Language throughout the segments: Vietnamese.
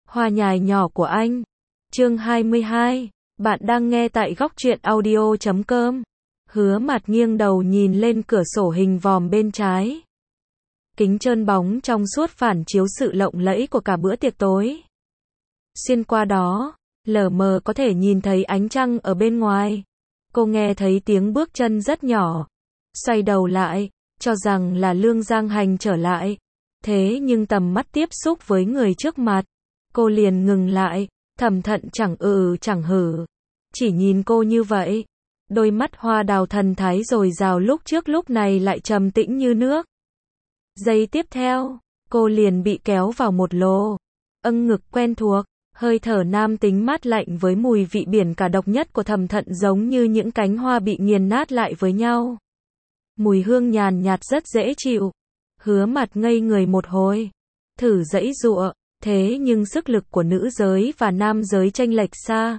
Hoa nhài nhỏ của anh. Chương 22. Bạn đang nghe tại góc truyện audio.com. Hứa Mạt nghiêng đầu nhìn lên cửa sổ hình vòm bên trái. Kính trơn bóng trong suốt phản chiếu sự lộng lẫy của cả bữa tiệc tối. Xuyên qua đó, lờ mờ có thể nhìn thấy ánh trăng ở bên ngoài. Cô nghe thấy tiếng bước chân rất nhỏ. Xoay đầu lại, cho rằng là Lương Giang Hành trở lại. Thế nhưng tầm mắt tiếp xúc với người trước mặt, cô liền ngừng lại, thầm thận chẳng chẳng hử. Chỉ nhìn cô như vậy, đôi mắt hoa đào thần thái dồi dào lúc trước lúc này lại trầm tĩnh như nước. Giây tiếp theo, cô liền bị kéo vào một lô. Ngực quen thuộc, hơi thở nam tính mát lạnh với mùi vị biển cả độc nhất của Thầm Thận giống như những cánh hoa bị nghiền nát lại với nhau. Mùi hương nhàn nhạt rất dễ chịu. Hứa Mạt ngây người một hồi, thử giãy giụa, thế nhưng sức lực của nữ giới và nam giới chênh lệch xa.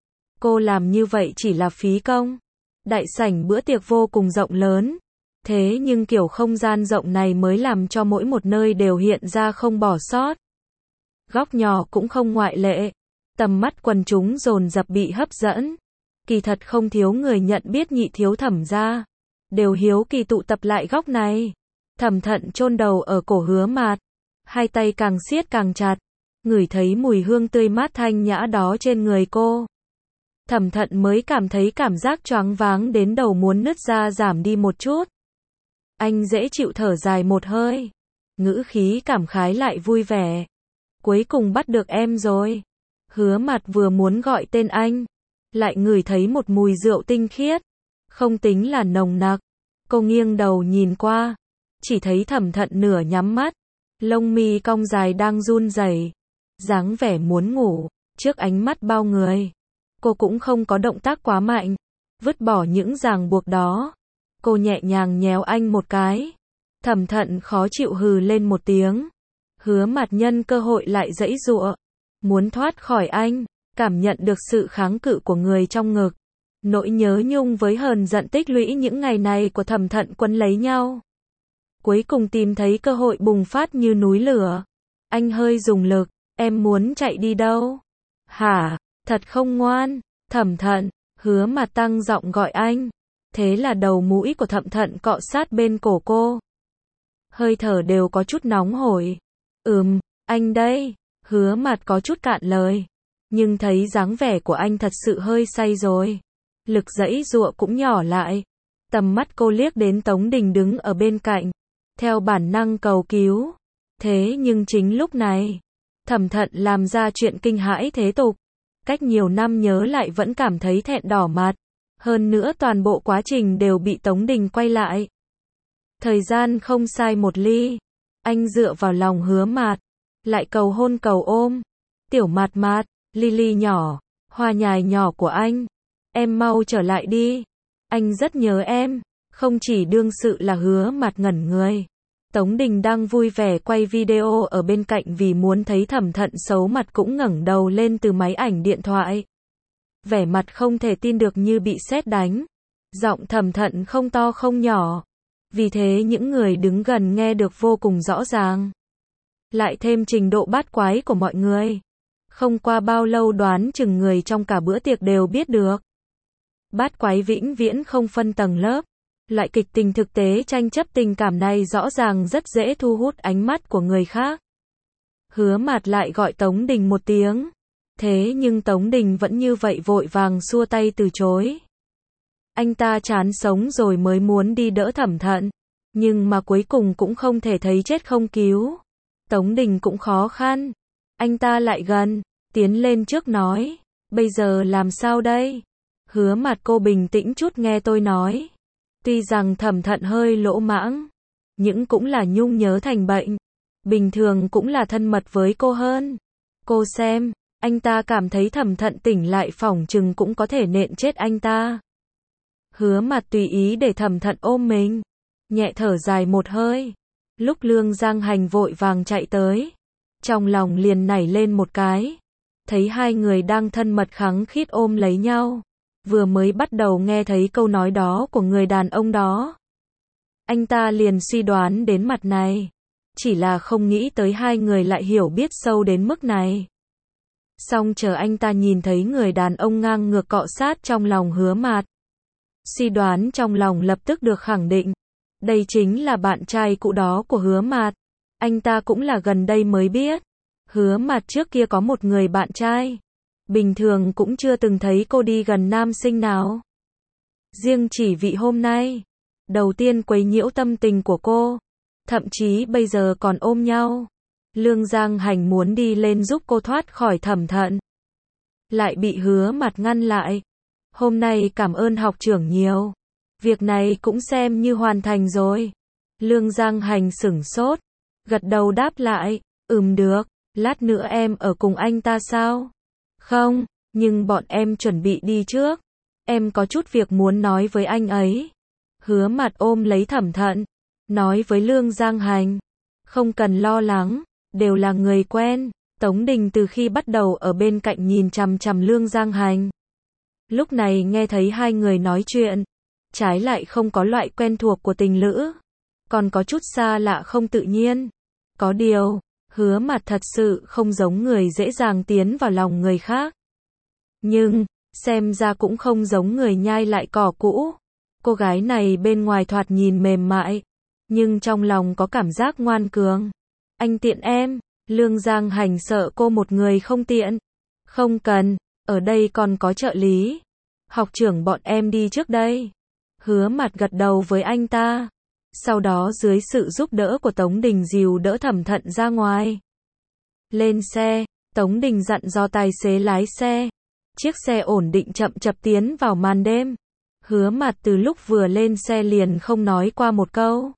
Cô làm như vậy chỉ là phí công. Đại sảnh bữa tiệc vô cùng rộng lớn, thế nhưng kiểu không gian rộng này mới làm cho mỗi một nơi đều hiện ra không bỏ sót. Góc nhỏ cũng không ngoại lệ. Tầm mắt quần chúng dồn dập bị hấp dẫn. Kỳ thật không thiếu người nhận biết Nhị thiếu Thẩm gia, đều hiếu kỳ tụ tập lại góc này. Thầm Thận chôn đầu ở cổ Hứa Mạt, hai tay càng siết càng chặt, ngửi thấy mùi hương tươi mát thanh nhã đó trên người cô. Thầm Thận mới cảm thấy cảm giác choáng váng đến đầu muốn nứt ra giảm đi một chút. Anh dễ chịu thở dài một hơi, ngữ khí cảm khái lại vui vẻ. Cuối cùng bắt được em rồi. Hứa Mạt vừa muốn gọi tên anh, lại ngửi thấy một mùi rượu tinh khiết, không tính là nồng nặc. Cô nghiêng đầu nhìn qua, chỉ thấy Thầm Thận nửa nhắm mắt, lông mi cong dài đang run rẩy, dáng vẻ muốn ngủ. Trước ánh mắt bao người, cô cũng không có động tác quá mạnh, vứt bỏ những ràng buộc đó. Cô nhẹ nhàng nhéo anh một cái. Thầm Thận khó chịu hừ lên một tiếng. Hứa Mạt nhân cơ hội lại giãy giụa, muốn thoát khỏi anh, cảm nhận được sự kháng cự của người trong ngực. Nỗi nhớ nhung với hờn giận tích lũy những ngày này của Thầm Thận quấn lấy nhau. Cuối cùng tìm thấy cơ hội bùng phát như núi lửa. Anh hơi dùng lực, em muốn chạy đi đâu? Hả, thật không ngoan, Thầm Thận. Hứa Mạt tăng giọng gọi anh. Thế là đầu mũi của Thầm Thận cọ sát bên cổ cô. Hơi thở đều có chút nóng hổi. Anh đây. Hứa Mạt có chút cạn lời. Nhưng thấy dáng vẻ của anh thật sự hơi say rồi. Lực giãy giụa cũng nhỏ lại. Tầm mắt cô liếc đến Tống Đình đứng ở bên cạnh, theo bản năng cầu cứu. Thế nhưng chính lúc này, Thầm Thận làm ra chuyện kinh hãi thế tục. Cách nhiều năm nhớ lại vẫn cảm thấy thẹn đỏ mặt. Hơn nữa toàn bộ quá trình đều bị Tống Đình quay lại. Thời gian không sai một ly. Anh dựa vào lòng Hứa Mạt, lại cầu hôn cầu ôm. Tiểu Mạt Mạt, Lily nhỏ, hoa nhài nhỏ của anh. Em mau trở lại đi. Anh rất nhớ em. Không chỉ đương sự là Hứa Mạt ngẩn người. Tống Đình đang vui vẻ quay video ở bên cạnh vì muốn thấy Thầm Thận xấu mặt cũng ngẩng đầu lên từ máy ảnh điện thoại. Vẻ mặt không thể tin được như bị sét đánh. Giọng Thầm Thận không to không nhỏ. Vì thế những người đứng gần nghe được vô cùng rõ ràng. Lại thêm trình độ bát quái của mọi người. Không qua bao lâu đoán chừng người trong cả bữa tiệc đều biết được. Bát quái vĩnh viễn không phân tầng lớp. Loại kịch tình thực tế tranh chấp tình cảm này rõ ràng rất dễ thu hút ánh mắt của người khác. Hứa Mạt lại gọi Tống Đình một tiếng. Thế nhưng Tống Đình vẫn như vậy vội vàng xua tay từ chối. Anh ta chán sống rồi mới muốn đi đỡ Thầm Thận. Nhưng mà cuối cùng cũng không thể thấy chết không cứu. Tống Đình cũng khó khăn. Anh ta lại gần, tiến lên trước nói. Bây giờ làm sao đây? Hứa Mạt cô bình tĩnh chút nghe tôi nói. Tuy rằng Thầm Thận hơi lỗ mãng, nhưng cũng là nhung nhớ thành bệnh. Bình thường cũng là thân mật với cô hơn. Cô xem, anh ta cảm thấy Thầm Thận tỉnh lại phỏng chừng cũng có thể nện chết anh ta. Hứa Mạt tùy ý để Thầm Thận ôm mình, nhẹ thở dài một hơi. Lúc Lương Giang Hành vội vàng chạy tới, trong lòng liền nảy lên một cái. Thấy hai người đang thân mật khăng khít ôm lấy nhau. Vừa mới bắt đầu nghe thấy câu nói đó của người đàn ông đó, anh ta liền suy đoán đến mặt này. Chỉ là không nghĩ tới hai người lại hiểu biết sâu đến mức này. Xong chờ anh ta nhìn thấy người đàn ông ngang ngược cọ sát trong lòng Hứa Mạt. Suy đoán trong lòng lập tức được khẳng định. Đây chính là bạn trai cũ đó của Hứa Mạt. Anh ta cũng là gần đây mới biết. Hứa Mạt trước kia có một người bạn trai. Bình thường cũng chưa từng thấy cô đi gần nam sinh nào. Riêng chỉ vị hôm nay, đầu tiên quấy nhiễu tâm tình của cô. Thậm chí bây giờ còn ôm nhau. Lương Giang Hành muốn đi lên giúp cô thoát khỏi Thẩm Thận. Lại bị Hứa Mạt ngăn lại. Hôm nay cảm ơn học trưởng nhiều. Việc này cũng xem như hoàn thành rồi. Lương Giang Hành sửng sốt. Gật đầu đáp lại. Được, lát nữa em ở cùng anh ta sao? Không, nhưng bọn em chuẩn bị đi trước. Em có chút việc muốn nói với anh ấy. Hứa Mạt ôm lấy Thẩm Thận. Nói với Lương Giang Hành. Không cần lo lắng, đều là người quen. Tống Đình từ khi bắt đầu ở bên cạnh nhìn chằm chằm Lương Giang Hành. Lúc này nghe thấy hai người nói chuyện. Trái lại không có loại quen thuộc của tình lữ. Còn có chút xa lạ không tự nhiên. Có điều, Hứa Mạt thật sự không giống người dễ dàng tiến vào lòng người khác. Nhưng, xem ra cũng không giống người nhai lại cỏ cũ. Cô gái này bên ngoài thoạt nhìn mềm mại. Nhưng trong lòng có cảm giác ngoan cường. Anh tiện em. Lương Giang Hành sợ cô một người không tiện. Không cần, ở đây còn có trợ lý. Học trưởng bọn em đi trước đây. Hứa Mạt gật đầu với anh ta. Sau đó dưới sự giúp đỡ của Tống Đình dìu đỡ Thẩm Thận ra ngoài. Lên xe, Tống Đình dặn dò tài xế lái xe. Chiếc xe ổn định chậm chậm tiến vào màn đêm. Hứa Mạt từ lúc vừa lên xe liền không nói qua một câu.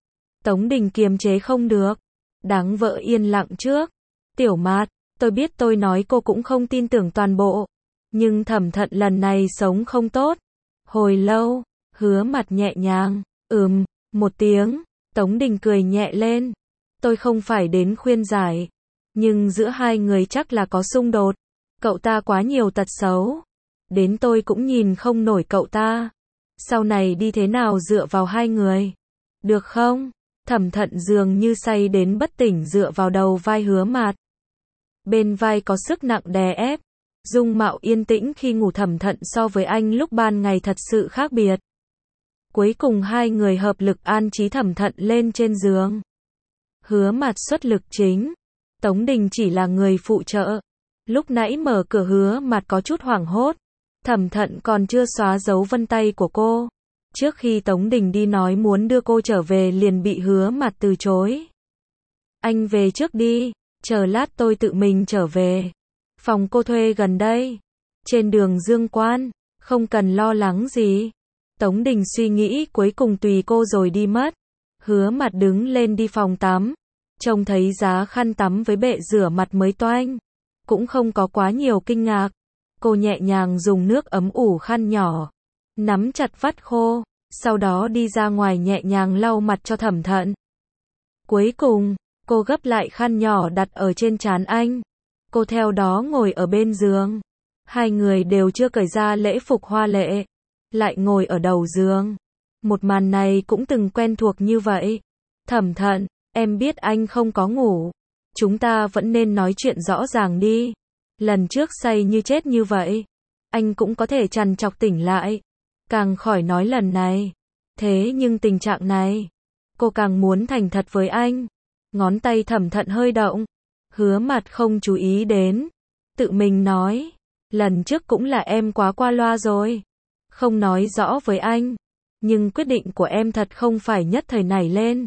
Tống Đình kiềm chế không được. Đáng vợ yên lặng trước. Tiểu Mạt, tôi biết tôi nói cô cũng không tin tưởng toàn bộ. Nhưng Thẩm Thận lần này sống không tốt. Hồi lâu, Hứa Mạt nhẹ nhàng. Một tiếng. Tống Đình cười nhẹ lên. Tôi không phải đến khuyên giải. Nhưng giữa hai người chắc là có xung đột. Cậu ta quá nhiều tật xấu. Đến tôi cũng nhìn không nổi cậu ta. Sau này đi thế nào dựa vào hai người. Được không? Thẩm Thận dường như say đến bất tỉnh dựa vào đầu vai Hứa Mạt. Bên vai có sức nặng đè ép. Dung mạo yên tĩnh khi ngủ Thẩm Thận so với anh lúc ban ngày thật sự khác biệt. Cuối cùng hai người hợp lực an trí Thẩm Thận lên trên giường. Hứa Mạt xuất lực chính. Tống Đình chỉ là người phụ trợ. Lúc nãy mở cửa Hứa Mạt có chút hoảng hốt. Thẩm Thận còn chưa xóa dấu vân tay của cô. Trước khi Tống Đình đi nói muốn đưa cô trở về liền bị Hứa Mạt từ chối. Anh về trước đi, chờ lát tôi tự mình trở về. Phòng cô thuê gần đây. Trên đường Dương Quan, không cần lo lắng gì. Tống Đình suy nghĩ cuối cùng tùy cô rồi đi mất. Hứa Mạt đứng lên đi phòng tắm. Trông thấy giá khăn tắm với bệ rửa mặt mới toanh. Cũng không có quá nhiều kinh ngạc. Cô nhẹ nhàng dùng nước ấm ủ khăn nhỏ. Nắm chặt vắt khô. Sau đó đi ra ngoài nhẹ nhàng lau mặt cho Thẩm Thận. Cuối cùng, cô gấp lại khăn nhỏ đặt ở trên trán anh. Cô theo đó ngồi ở bên giường. Hai người đều chưa cởi ra lễ phục hoa lệ. Lại ngồi ở đầu giường. Một màn này cũng từng quen thuộc như vậy. Thẩm Thận, em biết anh không có ngủ. Chúng ta vẫn nên nói chuyện rõ ràng đi. Lần trước say như chết như vậy. Anh cũng có thể trằn trọc tỉnh lại. Càng khỏi nói lần này. Thế nhưng tình trạng này. Cô càng muốn thành thật với anh. Ngón tay Thẩm Thận hơi động. Hứa Mạt không chú ý đến. Tự mình nói. Lần trước cũng là em quá qua loa rồi. Không nói rõ với anh. Nhưng quyết định của em thật không phải nhất thời nảy lên.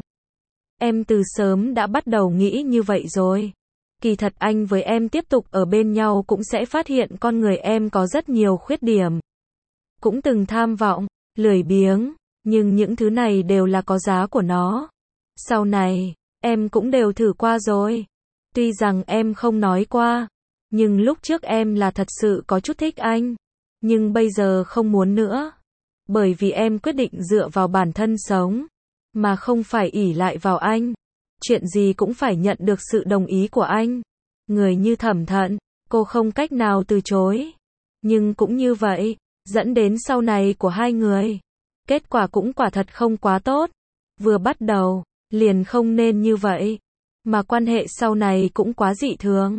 Em từ sớm đã bắt đầu nghĩ như vậy rồi. Kỳ thật anh với em tiếp tục ở bên nhau cũng sẽ phát hiện con người em có rất nhiều khuyết điểm. Cũng từng tham vọng, lười biếng. Nhưng những thứ này đều là có giá của nó. Sau này, em cũng đều thử qua rồi. Tuy rằng em không nói qua. Nhưng lúc trước em là thật sự có chút thích anh. Nhưng bây giờ không muốn nữa. Bởi vì em quyết định dựa vào bản thân sống. Mà không phải ỷ lại vào anh. Chuyện gì cũng phải nhận được sự đồng ý của anh. Người như Thẩm Thận, cô không cách nào từ chối. Nhưng cũng như vậy, dẫn đến sau này của hai người. Kết quả cũng quả thật không quá tốt. Vừa bắt đầu, liền không nên như vậy. Mà quan hệ sau này cũng quá dị thường.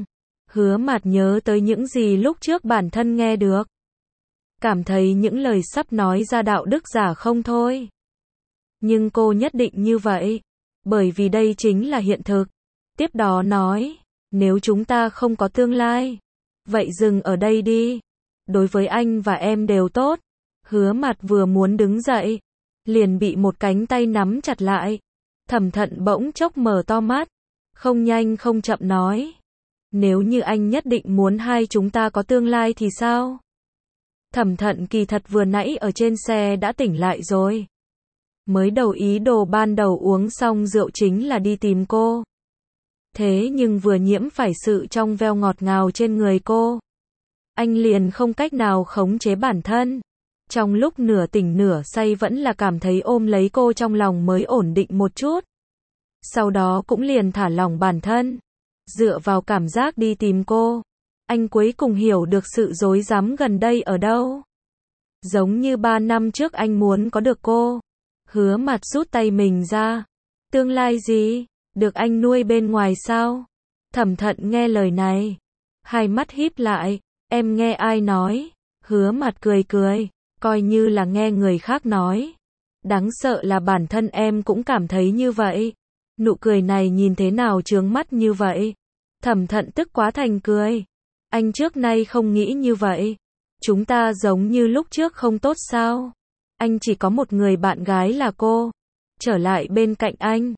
Hứa Mạt nhớ tới những gì lúc trước bản thân nghe được. Cảm thấy những lời sắp nói ra đạo đức giả không thôi. Nhưng cô nhất định như vậy. Bởi vì đây chính là hiện thực. Tiếp đó nói, nếu chúng ta không có tương lai, vậy dừng ở đây đi. Đối với anh và em đều tốt. Hứa Mạt vừa muốn đứng dậy, liền bị một cánh tay nắm chặt lại. Thẩm Thận bỗng chốc mở to mắt, không nhanh không chậm nói, nếu như anh nhất định muốn hai chúng ta có tương lai thì sao? Thẩm Thận kỳ thật vừa nãy ở trên xe đã tỉnh lại rồi. Mới đầu ý đồ ban đầu uống xong rượu chính là đi tìm cô. Thế nhưng vừa nhiễm phải sự trong veo ngọt ngào trên người cô, anh liền không cách nào khống chế bản thân. Trong lúc nửa tỉnh nửa say vẫn là cảm thấy ôm lấy cô trong lòng mới ổn định một chút. Sau đó cũng liền thả lỏng bản thân. Dựa vào cảm giác đi tìm cô, anh cuối cùng hiểu được sự rối rắm gần đây ở đâu. Giống như 3 năm trước anh muốn có được cô. Hứa Mạt rút tay mình ra. Tương lai gì? Được anh nuôi bên ngoài sao? Thẩm Thận nghe lời này, hai mắt híp lại. Em nghe ai nói? Hứa Mạt cười cười, coi như là nghe người khác nói. Đáng sợ là bản thân em cũng cảm thấy như vậy. Nụ cười này nhìn thế nào chướng mắt như vậy? Thẩm Thận tức quá thành cười. Anh trước nay không nghĩ như vậy. Chúng ta giống như lúc trước không tốt sao? Anh chỉ có một người bạn gái là cô. Trở lại bên cạnh anh.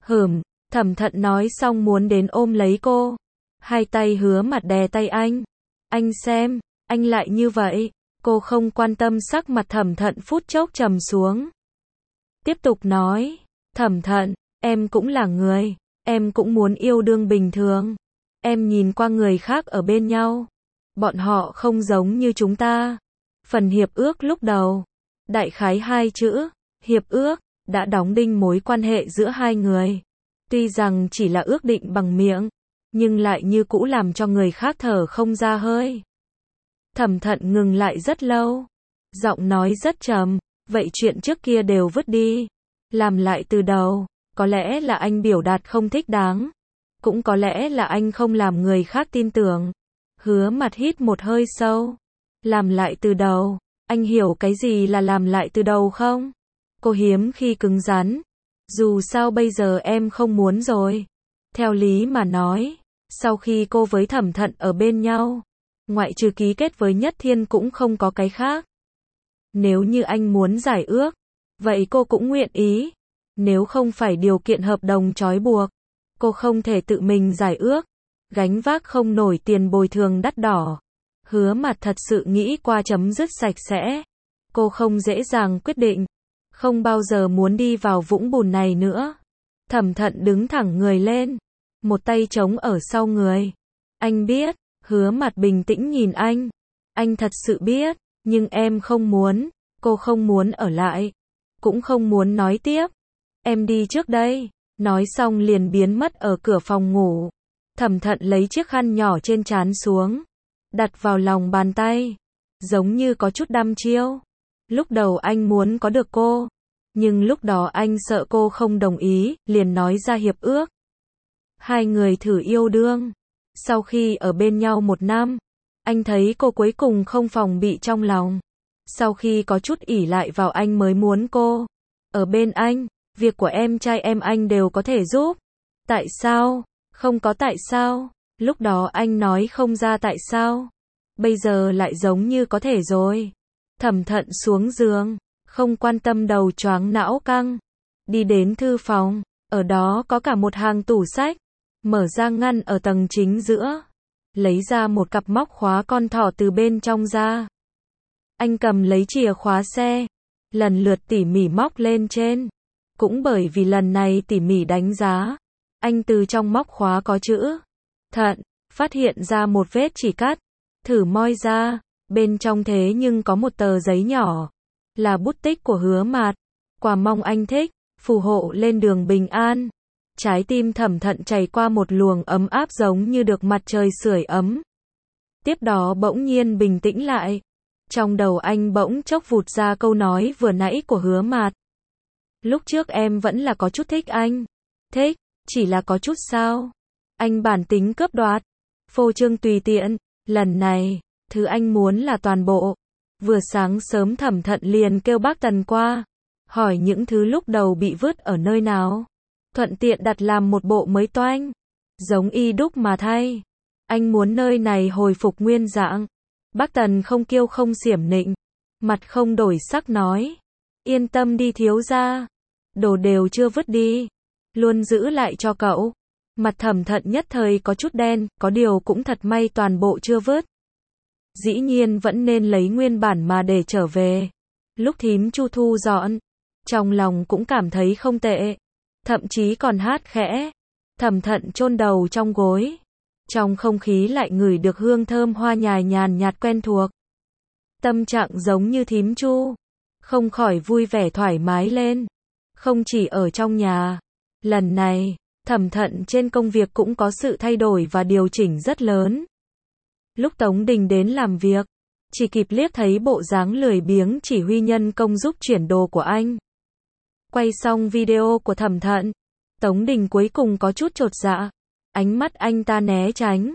Thẩm Thận nói xong muốn đến ôm lấy cô. Hai tay Hứa Mạt đè tay anh. Anh xem, anh lại như vậy. Cô không quan tâm sắc mặt Thẩm Thận phút chốc trầm xuống. Tiếp tục nói, Thẩm Thận, em cũng là người. Em cũng muốn yêu đương bình thường. Em nhìn qua người khác ở bên nhau. Bọn họ không giống như chúng ta. Phần hiệp ước lúc đầu, đại khái 2 chữ, hiệp ước, đã đóng đinh mối quan hệ giữa hai người. Tuy rằng chỉ là ước định bằng miệng, nhưng lại như cũ làm cho người khác thở không ra hơi. Thẩm Thận ngừng lại rất lâu. Giọng nói rất trầm, vậy chuyện trước kia đều vứt đi. Làm lại từ đầu, có lẽ là anh biểu đạt không thích đáng. Cũng có lẽ là anh không làm người khác tin tưởng. Hứa Mạt hít một hơi sâu. Làm lại từ đầu, anh hiểu cái gì là làm lại từ đầu không? Cô hiếm khi cứng rắn. Dù sao bây giờ em không muốn rồi. Theo lý mà nói, sau khi cô với Thẩm Thận ở bên nhau, ngoại trừ ký kết với Nhất Thiên cũng không có cái khác. Nếu như anh muốn giải ước, vậy cô cũng nguyện ý. Nếu không phải điều kiện hợp đồng trói buộc, cô không thể tự mình giải ước, gánh vác không nổi tiền bồi thường đắt đỏ. Hứa Mạt thật sự nghĩ qua chấm dứt sạch sẽ. Cô không dễ dàng quyết định, không bao giờ muốn đi vào vũng bùn này nữa. Thẩm Thận đứng thẳng người lên, một tay chống ở sau người. Anh biết. Hứa Mạt bình tĩnh nhìn anh. Anh thật sự biết, nhưng em không muốn. Cô không muốn ở lại, cũng không muốn nói tiếp. Em đi trước đây. Nói xong liền biến mất ở cửa phòng ngủ. Thẩm Thận lấy chiếc khăn nhỏ trên trán xuống, đặt vào lòng bàn tay, giống như có chút đăm chiêu. Lúc đầu anh muốn có được cô, nhưng lúc đó anh sợ cô không đồng ý, liền nói ra hiệp ước. Hai người thử yêu đương. Sau khi ở bên nhau 1 năm, anh thấy cô cuối cùng không phòng bị trong lòng. Sau khi có chút ỷ lại vào anh mới muốn cô ở bên anh. Việc của em trai em anh đều có thể giúp. Tại sao? Không có tại sao. Lúc đó anh nói không ra tại sao. Bây giờ lại giống như có thể rồi. Thẩm Thận xuống giường, không quan tâm đầu choáng não căng. Đi đến thư phòng, ở đó có cả một hàng tủ sách. Mở ra ngăn ở tầng chính giữa, lấy ra một cặp móc khóa con thỏ từ bên trong ra. Anh cầm lấy chìa khóa xe, lần lượt tỉ mỉ móc lên trên. Cũng bởi vì lần này tỉ mỉ đánh giá, anh từ trong móc khóa có chữ Thận, phát hiện ra một vết chỉ cắt. Thử moi ra, bên trong thế nhưng có một tờ giấy nhỏ, là bút tích của Hứa Mạt. Quả mong anh thích, phù hộ lên đường bình an. Trái tim Thẩm Thận chảy qua một luồng ấm áp giống như được mặt trời sưởi ấm. Tiếp đó bỗng nhiên bình tĩnh lại. Trong đầu anh bỗng chốc vụt ra câu nói vừa nãy của Hứa Mạt. Lúc trước em vẫn là có chút thích anh. Thích, chỉ là có chút sao? Anh bản tính cướp đoạt. phô trương tùy tiện, lần này, thứ anh muốn là toàn bộ. Vừa sáng sớm Thẩm Thận liền kêu bác Tần qua, hỏi những thứ lúc đầu bị vứt ở nơi nào, thuận tiện đặt làm một bộ mới toanh, giống y đúc mà thay. Anh muốn nơi này hồi phục nguyên dạng. Bác Tần không kiêu không xiểm nịnh, mặt không đổi sắc nói, yên tâm đi thiếu gia, đồ đều chưa vứt đi, luôn giữ lại cho cậu. Mặt Thẩm Thận nhất thời có chút đen, có điều cũng thật may toàn bộ chưa vứt. Dĩ nhiên vẫn nên lấy nguyên bản mà để trở về. Lúc thím Chu thu dọn, trong lòng cũng cảm thấy không tệ, thậm chí còn hát khẽ. Thẩm Thận chôn đầu trong gối, trong không khí lại ngửi được hương thơm hoa nhài nhàn nhạt quen thuộc. Tâm trạng giống như thím Chu, không khỏi vui vẻ thoải mái lên. Không chỉ ở trong nhà, lần này, Thẩm Thận trên công việc cũng có sự thay đổi và điều chỉnh rất lớn. Lúc Tống Đình đến làm việc, chỉ kịp liếc thấy bộ dáng lười biếng chỉ huy nhân công giúp chuyển đồ của anh. Quay xong video của Thẩm Thận, Tống Đình cuối cùng có chút chột dạ, ánh mắt anh ta né tránh.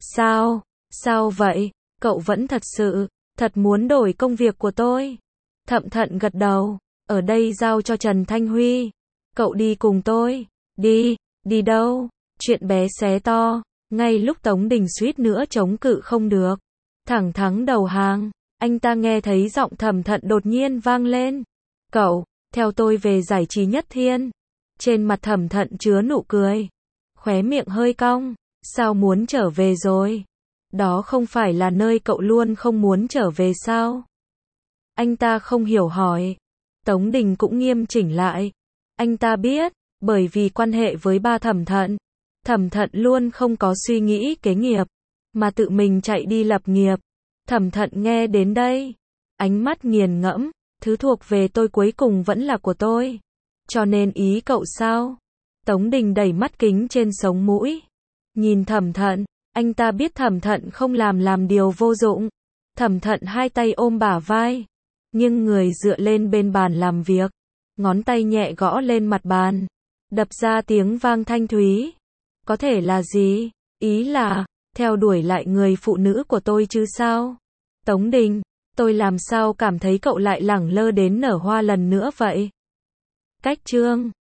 Sao vậy? Cậu vẫn thật muốn đổi công việc của tôi? Thẩm Thận gật đầu, ở đây giao cho Trần Thanh Huy. Cậu đi cùng tôi. Đi đâu? Chuyện bé xé to. Ngay lúc Tống Đình suýt nữa chống cự không được, thẳng thắn đầu hàng, anh ta nghe thấy giọng Thẩm Thận đột nhiên vang lên. Cậu, theo tôi về giải trí Nhất Thiên. Trên mặt Thẩm Thận chứa nụ cười, khóe miệng hơi cong. Sao muốn trở về rồi? Đó không phải là nơi cậu luôn không muốn trở về sao? Anh ta không hiểu hỏi. Tống Đình cũng nghiêm chỉnh lại. Anh ta biết, bởi vì quan hệ với ba Thẩm Thận luôn không có suy nghĩ kế nghiệp, mà tự mình chạy đi lập nghiệp. Thẩm Thận nghe đến đây, ánh mắt nghiền ngẫm, thứ thuộc về tôi cuối cùng vẫn là của tôi. Cho nên ý cậu sao? Tống Đình đẩy mắt kính trên sống mũi, nhìn Thẩm Thận, anh ta biết Thẩm Thận không làm điều vô dụng. Thẩm Thận hai tay ôm bả vai, nhưng người dựa lên bên bàn làm việc, ngón tay nhẹ gõ lên mặt bàn, đập ra tiếng vang thanh thúy. Có thể là gì? Ý là, theo đuổi lại người phụ nữ của tôi chứ sao? Tống Đình, tôi làm sao cảm thấy cậu lại lẳng lơ đến nở hoa lần nữa vậy? Cách chương